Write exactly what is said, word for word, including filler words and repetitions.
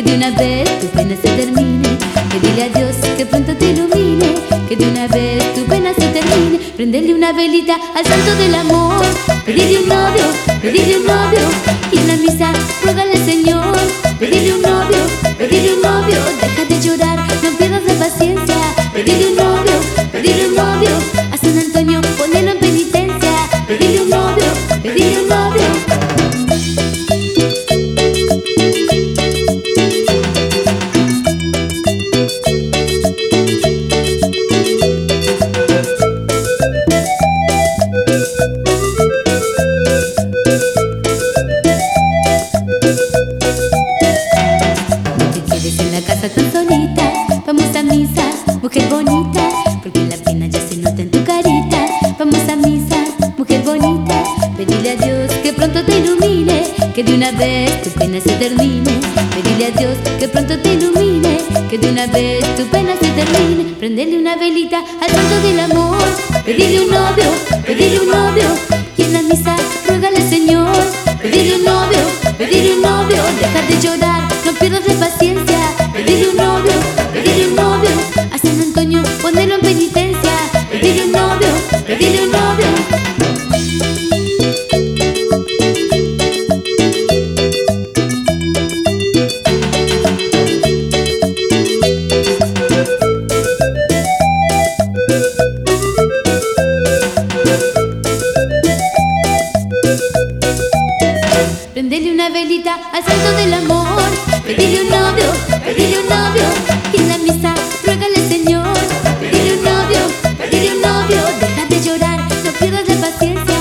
de una vez tu pena se termine. Pedirle a Dios que pronto te ilumine, que de una vez tu pena se termine. Prenderle una velita al santo del amor. Pedirle un novio, pedirle un novio, y en la misa ruégale al Señor. Pedirle un novio, pedirle un novio, deja de llorar, no pierdas la paciencia. Pedirle un novio, pedirle un novio, a San Antonio ponelo en penitencia. Pedirle un novio, pedirle un novio. Tan solita, vamos a misa, mujer bonita, porque la pena ya se nota en tu carita. Vamos a misa, mujer bonita, pedirle a Dios que pronto te ilumine, que de una vez tu pena se termine. Pedirle a Dios que pronto te ilumine, que de una vez tu pena se termine. Prenderle una velita al santo del amor. Pedirle un novio, pedirle un novio, y en la misa ruégale al Señor. Pedirle un novio, pedirle un novio, deja de llorar, no pierdas la paciencia. Pedirle un novio, pedirle un novio, a San Antonio ponelo en penitencia. Pedirle un novio, pedirle un novio. Prenderle una velita al santo del amor. Pedirle un novio, pedirle un novio, y en la misa ruégale al Señor. Pedirle un novio, pedirle un novio, deja de llorar, no pierdas la paciencia.